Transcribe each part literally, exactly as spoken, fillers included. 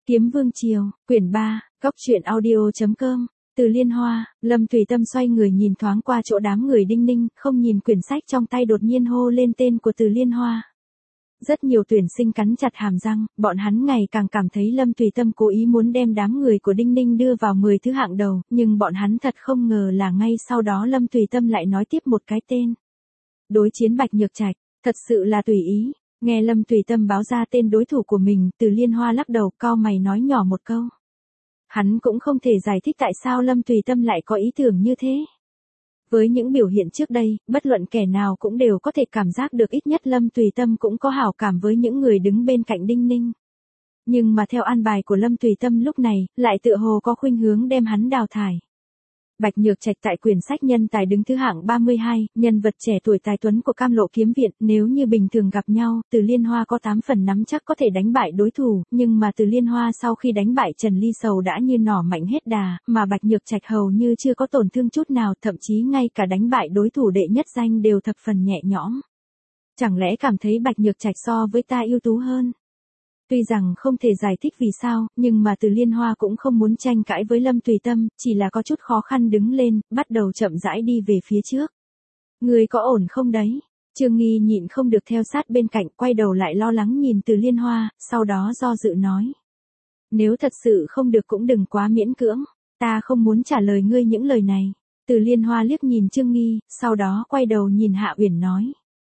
Kiếm Vương Triều, quyển ba, góc truyện audio.com, Từ Liên Hoa. Lâm Tùy Tâm xoay người nhìn thoáng qua chỗ đám người đinh ninh, không nhìn quyển sách trong tay, đột nhiên hô lên tên của Từ Liên Hoa. Rất nhiều tuyển sinh cắn chặt hàm răng, bọn hắn ngày càng cảm thấy Lâm Tùy Tâm cố ý muốn đem đám người của đinh ninh đưa vào mười thứ hạng đầu, nhưng bọn hắn thật không ngờ là ngay sau đó Lâm Tùy Tâm lại nói tiếp một cái tên. Đối chiến Bạch Nhược Trạch, thật sự là tùy ý. Nghe Lâm Tùy Tâm báo ra tên đối thủ của mình, Từ Liên Hoa lắc đầu, cau mày nói nhỏ một câu. Hắn cũng không thể giải thích tại sao Lâm Tùy Tâm lại có ý tưởng như thế. Với những biểu hiện trước đây, bất luận kẻ nào cũng đều có thể cảm giác được ít nhất Lâm Tùy Tâm cũng có hảo cảm với những người đứng bên cạnh Đinh Ninh. Nhưng mà theo an bài của Lâm Tùy Tâm lúc này, lại tựa hồ có khuynh hướng đem hắn đào thải. Bạch Nhược Trạch tại quyển sách nhân tài đứng thứ hạng ba mươi hai, nhân vật trẻ tuổi tài tuấn của Cam Lộ Kiếm Viện, nếu như bình thường gặp nhau, Từ Liên Hoa có tám phần nắm chắc có thể đánh bại đối thủ, nhưng mà Từ Liên Hoa sau khi đánh bại Trần Ly Sầu đã như nỏ mạnh hết đà, mà Bạch Nhược Trạch hầu như chưa có tổn thương chút nào, thậm chí ngay cả đánh bại đối thủ đệ nhất danh đều thập phần nhẹ nhõm. Chẳng lẽ cảm thấy Bạch Nhược Trạch so với ta ưu tú hơn? Tuy rằng không thể giải thích vì sao, nhưng mà Từ Liên Hoa cũng không muốn tranh cãi với Lâm Tùy Tâm, chỉ là có chút khó khăn đứng lên, bắt đầu chậm rãi đi về phía trước. Người có ổn không đấy? Trương Nghi nhịn không được theo sát bên cạnh, quay đầu lại lo lắng nhìn Từ Liên Hoa, sau đó do dự nói. Nếu thật sự không được cũng đừng quá miễn cưỡng, ta không muốn trả lời ngươi những lời này. Từ Liên Hoa liếc nhìn Trương Nghi, sau đó quay đầu nhìn Hạ Uyển nói.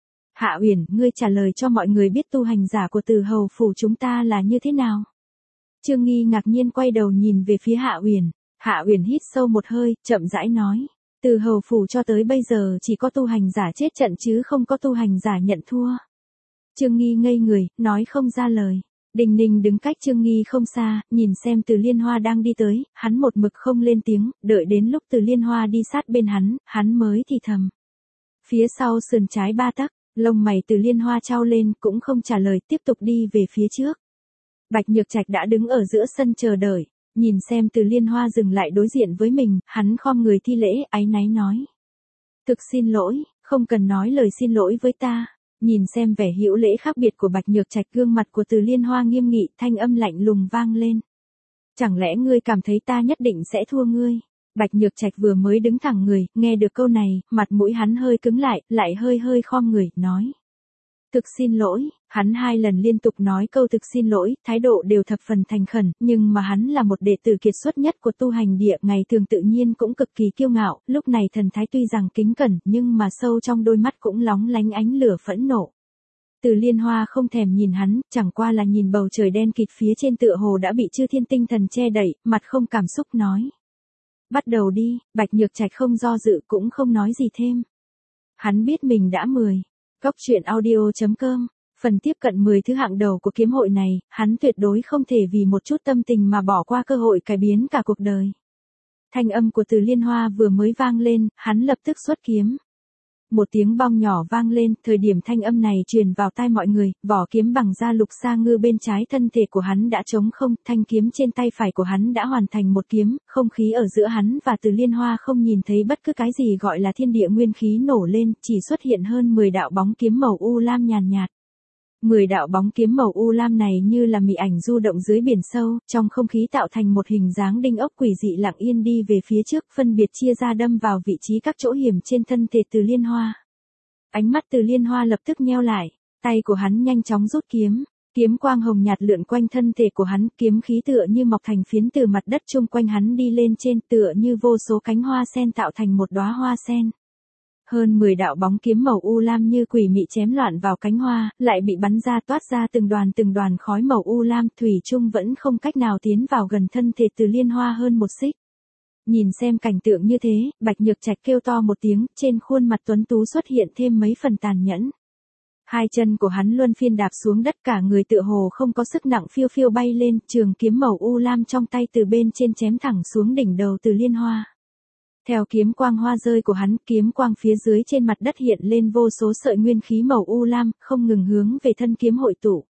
Hạ Uyển, ngươi trả lời cho mọi người biết tu hành giả của Từ Hầu phủ chúng ta là như thế nào? Trương Nghi ngạc nhiên quay đầu nhìn về phía Hạ Uyển. Hạ Uyển hít sâu một hơi, chậm rãi nói, Từ Hầu phủ cho tới bây giờ chỉ có tu hành giả chết trận chứ không có tu hành giả nhận thua. Trương Nghi ngây người, nói không ra lời. Đình Ninh đứng cách Trương Nghi không xa, nhìn xem Từ Liên Hoa đang đi tới, hắn một mực không lên tiếng, đợi đến lúc Từ Liên Hoa đi sát bên hắn, hắn mới thì thầm. Phía sau sườn trái ba tấc. Lông mày Từ Liên Hoa chau lên, cũng không trả lời, tiếp tục đi về phía trước. Bạch Nhược Trạch đã đứng ở giữa sân chờ đợi, nhìn xem Từ Liên Hoa dừng lại đối diện với mình, hắn khom người thi lễ, áy náy nói. Thực xin lỗi, không cần nói lời xin lỗi với ta. Nhìn xem vẻ hữu lễ khác biệt của Bạch Nhược Trạch, gương mặt của Từ Liên Hoa nghiêm nghị, thanh âm lạnh lùng vang lên. Chẳng lẽ ngươi cảm thấy ta nhất định sẽ thua ngươi? Bạch Nhược Trạch vừa mới đứng thẳng người, nghe được câu này, mặt mũi hắn hơi cứng lại, lại hơi hơi khom người, nói. Thực xin lỗi, hắn hai lần liên tục nói câu thực xin lỗi, thái độ đều thập phần thành khẩn, nhưng mà hắn là một đệ tử kiệt xuất nhất của tu hành địa, ngày thường tự nhiên cũng cực kỳ kiêu ngạo, lúc này thần thái tuy rằng kính cẩn, nhưng mà sâu trong đôi mắt cũng lóng lánh ánh lửa phẫn nộ. Từ Liên Hoa không thèm nhìn hắn, chẳng qua là nhìn bầu trời đen kịt phía trên tựa hồ đã bị Chư Thiên Tinh Thần che đậy, mặt không cảm xúc nói. Bắt đầu đi. Bạch Nhược Trạch không do dự cũng không nói gì thêm. Hắn biết mình đã mười. Góc truyện audio.com, phần tiếp cận mười thứ hạng đầu của kiếm hội này, hắn tuyệt đối không thể vì một chút tâm tình mà bỏ qua cơ hội cải biến cả cuộc đời. Thanh âm của Từ Liên Hoa vừa mới vang lên, hắn lập tức xuất kiếm. Một tiếng bong nhỏ vang lên, thời điểm thanh âm này truyền vào tai mọi người, vỏ kiếm bằng da lục sa ngư bên trái thân thể của hắn đã trống không, thanh kiếm trên tay phải của hắn đã hoàn thành một kiếm, không khí ở giữa hắn và Từ Liên Hoa không nhìn thấy bất cứ cái gì gọi là thiên địa nguyên khí nổ lên, chỉ xuất hiện hơn mười đạo bóng kiếm màu u lam nhàn nhạt. mười đạo bóng kiếm màu u lam này như là mị ảnh du động dưới biển sâu, trong không khí tạo thành một hình dáng đinh ốc quỷ dị lặng yên đi về phía trước, phân biệt chia ra đâm vào vị trí các chỗ hiểm trên thân thể Từ Liên Hoa. Ánh mắt Từ Liên Hoa lập tức nheo lại, tay của hắn nhanh chóng rút kiếm, kiếm quang hồng nhạt lượn quanh thân thể của hắn, kiếm khí tựa như mọc thành phiến từ mặt đất chung quanh hắn đi lên trên, tựa như vô số cánh hoa sen tạo thành một đóa hoa sen. Hơn mười đạo bóng kiếm màu u lam như quỷ mị chém loạn vào cánh hoa, lại bị bắn ra toát ra từng đoàn từng đoàn khói màu u lam, thủy chung vẫn không cách nào tiến vào gần thân thể Từ Liên Hoa hơn một xích. Nhìn xem cảnh tượng như thế, Bạch Nhược Trạch kêu to một tiếng, trên khuôn mặt tuấn tú xuất hiện thêm mấy phần tàn nhẫn. Hai chân của hắn luân phiên đạp xuống đất, cả người tựa hồ không có sức nặng phiêu phiêu bay lên, trường kiếm màu u lam trong tay từ bên trên chém thẳng xuống đỉnh đầu Từ Liên Hoa. Theo kiếm quang hoa rơi của hắn, kiếm quang phía dưới trên mặt đất hiện lên vô số sợi nguyên khí màu u lam, không ngừng hướng về thân kiếm hội tụ.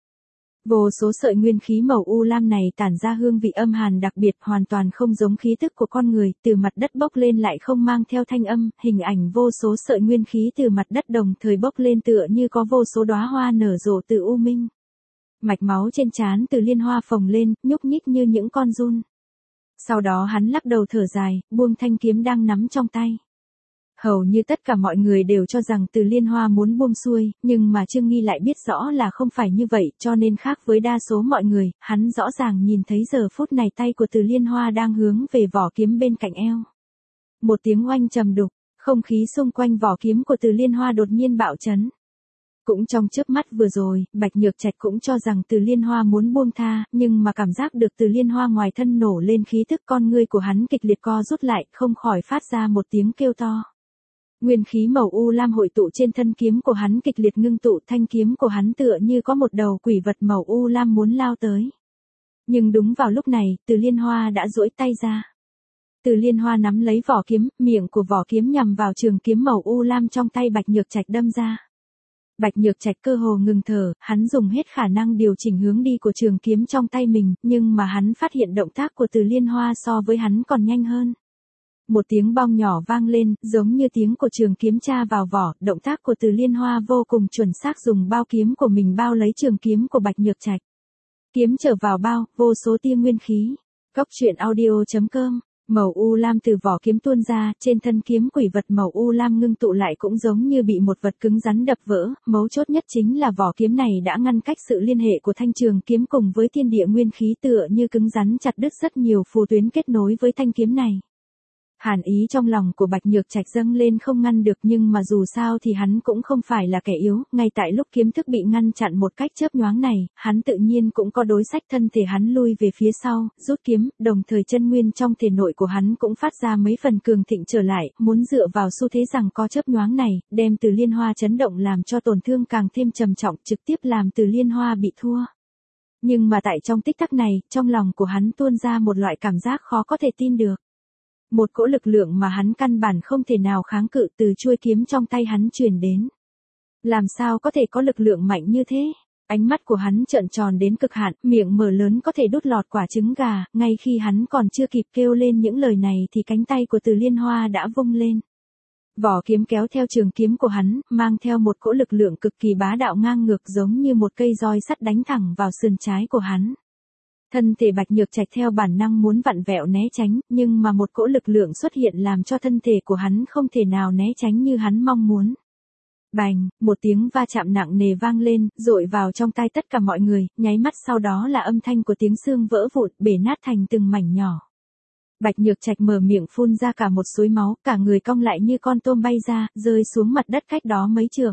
Vô số sợi nguyên khí màu u lam này tản ra hương vị âm hàn đặc biệt, hoàn toàn không giống khí tức của con người, từ mặt đất bốc lên lại không mang theo thanh âm, hình ảnh vô số sợi nguyên khí từ mặt đất đồng thời bốc lên tựa như có vô số đóa hoa nở rộ từ u minh. Mạch máu trên trán Từ Liên Hoa phồng lên, nhúc nhích như những con giun. Sau đó hắn lắc đầu thở dài, buông thanh kiếm đang nắm trong tay. Hầu như tất cả mọi người đều cho rằng Từ Liên Hoa muốn buông xuôi, nhưng mà Trương Nghi lại biết rõ là không phải như vậy, cho nên khác với đa số mọi người, hắn rõ ràng nhìn thấy giờ phút này tay của Từ Liên Hoa đang hướng về vỏ kiếm bên cạnh eo. Một tiếng oanh trầm đục, không khí xung quanh vỏ kiếm của Từ Liên Hoa đột nhiên bạo chấn. Cũng trong chớp mắt vừa rồi, Bạch Nhược Trạch cũng cho rằng Từ Liên Hoa muốn buông tha, nhưng mà cảm giác được Từ Liên Hoa ngoài thân nổ lên khí tức, con ngươi của hắn kịch liệt co rút lại, không khỏi phát ra một tiếng kêu to. Nguyên khí màu u lam hội tụ trên thân kiếm của hắn kịch liệt ngưng tụ, thanh kiếm của hắn tựa như có một đầu quỷ vật màu u lam muốn lao tới. Nhưng đúng vào lúc này, Từ Liên Hoa đã duỗi tay ra. Từ Liên Hoa nắm lấy vỏ kiếm, miệng của vỏ kiếm nhằm vào trường kiếm màu u lam trong tay Bạch Nhược Trạch đâm ra. Bạch Nhược Trạch cơ hồ ngừng thở, hắn dùng hết khả năng điều chỉnh hướng đi của trường kiếm trong tay mình, nhưng mà hắn phát hiện động tác của Từ Liên Hoa so với hắn còn nhanh hơn. Một tiếng bong nhỏ vang lên, giống như tiếng của trường kiếm tra vào vỏ, động tác của Từ Liên Hoa vô cùng chuẩn xác, dùng bao kiếm của mình bao lấy trường kiếm của Bạch Nhược Trạch. Kiếm trở vào bao, vô số tia nguyên khí. Cốc truyện audio chấm com. Màu u lam từ vỏ kiếm tuôn ra, trên thân kiếm quỷ vật màu u lam ngưng tụ lại cũng giống như bị một vật cứng rắn đập vỡ, mấu chốt nhất chính là vỏ kiếm này đã ngăn cách sự liên hệ của thanh trường kiếm cùng với thiên địa nguyên khí, tựa như cứng rắn chặt đứt rất nhiều phù tuyến kết nối với thanh kiếm này. Hàn ý trong lòng của Bạch Nhược Trạch dâng lên không ngăn được, nhưng mà dù sao thì hắn cũng không phải là kẻ yếu, ngay tại lúc kiếm thức bị ngăn chặn một cách chớp nhoáng này, hắn tự nhiên cũng có đối sách, thân thể hắn lui về phía sau, rút kiếm, đồng thời chân nguyên trong thể nội của hắn cũng phát ra mấy phần cường thịnh trở lại, muốn dựa vào xu thế rằng có chớp nhoáng này, đem Từ Liên Hoa chấn động làm cho tổn thương càng thêm trầm trọng, trực tiếp làm Từ Liên Hoa bị thua. Nhưng mà tại trong tích tắc này, trong lòng của hắn tuôn ra một loại cảm giác khó có thể tin được. Một cỗ lực lượng mà hắn căn bản không thể nào kháng cự từ chuôi kiếm trong tay hắn truyền đến. Làm sao có thể có lực lượng mạnh như thế? Ánh mắt của hắn trợn tròn đến cực hạn, miệng mở lớn có thể đút lọt quả trứng gà, ngay khi hắn còn chưa kịp kêu lên những lời này thì cánh tay của Từ Liên Hoa đã vung lên. Vỏ kiếm kéo theo trường kiếm của hắn, mang theo một cỗ lực lượng cực kỳ bá đạo ngang ngược, giống như một cây roi sắt đánh thẳng vào sườn trái của hắn. Thân thể Bạch Nhược Trạch theo bản năng muốn vặn vẹo né tránh, nhưng mà một cỗ lực lượng xuất hiện làm cho thân thể của hắn không thể nào né tránh như hắn mong muốn. Bành, một tiếng va chạm nặng nề vang lên, dội vào trong tai tất cả mọi người, nháy mắt sau đó là âm thanh của tiếng xương vỡ vụn, bể nát thành từng mảnh nhỏ. Bạch Nhược Trạch mở miệng phun ra cả một suối máu, cả người cong lại như con tôm bay ra, rơi xuống mặt đất cách đó mấy trượng.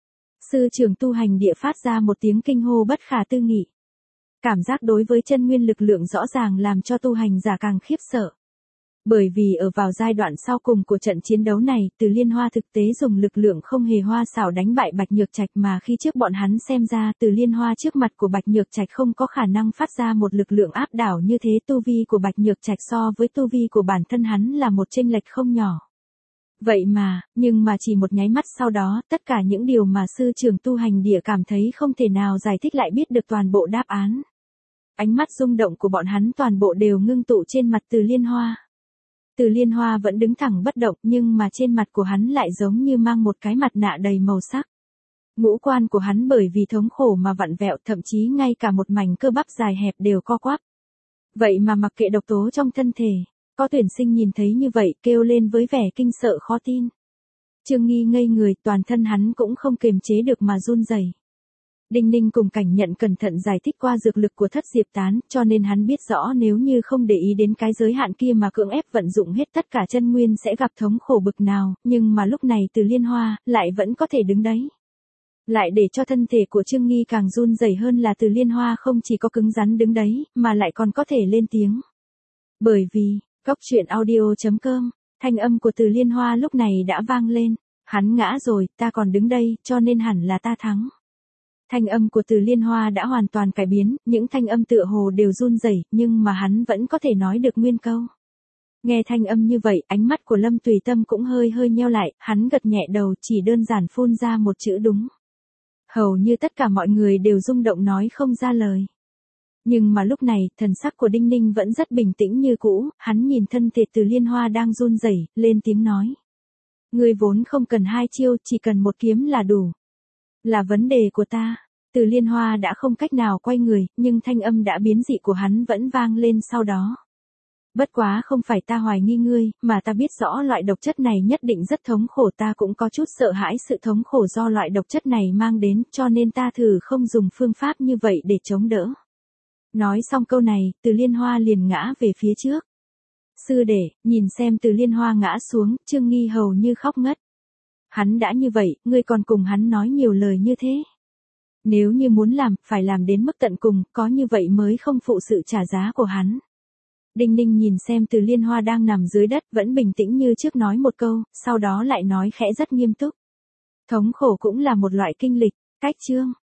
Sư trưởng tu hành địa phát ra một tiếng kinh hô bất khả tư nghị. Cảm giác đối với chân nguyên lực lượng rõ ràng làm cho tu hành giả càng khiếp sợ. Bởi vì ở vào giai đoạn sau cùng của trận chiến đấu này, Từ Liên Hoa thực tế dùng lực lượng không hề hoa xảo đánh bại Bạch Nhược Trạch, mà khi trước bọn hắn xem ra Từ Liên Hoa trước mặt của Bạch Nhược Trạch không có khả năng phát ra một lực lượng áp đảo như thế, tu vi của Bạch Nhược Trạch so với tu vi của bản thân hắn là một chênh lệch không nhỏ. Vậy mà, nhưng mà chỉ một nháy mắt sau đó, tất cả những điều mà sư trưởng tu hành địa cảm thấy không thể nào giải thích lại biết được toàn bộ đáp án. Ánh mắt rung động của bọn hắn toàn bộ đều ngưng tụ trên mặt Từ Liên Hoa. Từ Liên Hoa vẫn đứng thẳng bất động, nhưng mà trên mặt của hắn lại giống như mang một cái mặt nạ đầy màu sắc. Ngũ quan của hắn bởi vì thống khổ mà vặn vẹo, thậm chí ngay cả một mảnh cơ bắp dài hẹp đều co quắp. Vậy mà mặc kệ độc tố trong thân thể, có tuyển sinh nhìn thấy như vậy kêu lên với vẻ kinh sợ khó tin. Trương Nghi ngây người, toàn thân hắn cũng không kiềm chế được mà run rẩy. Đinh Ninh cùng Cảnh Nhận cẩn thận giải thích qua dược lực của Thất Diệp Tán, cho nên hắn biết rõ nếu như không để ý đến cái giới hạn kia mà cưỡng ép vận dụng hết tất cả chân nguyên sẽ gặp thống khổ bực nào, nhưng mà lúc này Từ Liên Hoa lại vẫn có thể đứng đấy. Lại để cho thân thể của Trương Nghi càng run rẩy hơn là Từ Liên Hoa không chỉ có cứng rắn đứng đấy, mà lại còn có thể lên tiếng. Bởi vì, Cốc truyện audio chấm com, thanh âm của Từ Liên Hoa lúc này đã vang lên, hắn ngã rồi, ta còn đứng đây, cho nên hẳn là ta thắng. Thanh âm của Từ Liên Hoa đã hoàn toàn cải biến, những thanh âm tựa hồ đều run rẩy, nhưng mà hắn vẫn có thể nói được nguyên câu. Nghe thanh âm như vậy, ánh mắt của Lâm Tùy Tâm cũng hơi hơi nheo lại, hắn gật nhẹ đầu, chỉ đơn giản phun ra một chữ đúng. Hầu như tất cả mọi người đều rung động nói không ra lời. Nhưng mà lúc này, thần sắc của Đinh Ninh vẫn rất bình tĩnh như cũ, hắn nhìn thân thể Từ Liên Hoa đang run rẩy, lên tiếng nói. Ngươi vốn không cần hai chiêu, chỉ cần một kiếm là đủ. Là vấn đề của ta. Từ Liên Hoa đã không cách nào quay người, nhưng thanh âm đã biến dị của hắn vẫn vang lên sau đó. Bất quá không phải ta hoài nghi ngươi, mà ta biết rõ loại độc chất này nhất định rất thống khổ, ta cũng có chút sợ hãi sự thống khổ do loại độc chất này mang đến, cho nên ta thử không dùng phương pháp như vậy để chống đỡ. Nói xong câu này, Từ Liên Hoa liền ngã về phía trước. Sư đệ, nhìn xem Từ Liên Hoa ngã xuống, Trương Nghi hầu như khóc ngất. Hắn đã như vậy, ngươi còn cùng hắn nói nhiều lời như thế. Nếu như muốn làm, phải làm đến mức tận cùng, có như vậy mới không phụ sự trả giá của hắn. Đinh Ninh nhìn xem Từ Liên Hoa đang nằm dưới đất, vẫn bình tĩnh như trước nói một câu, sau đó lại nói khẽ rất nghiêm túc. Thống khổ cũng là một loại kinh lịch, cách chương.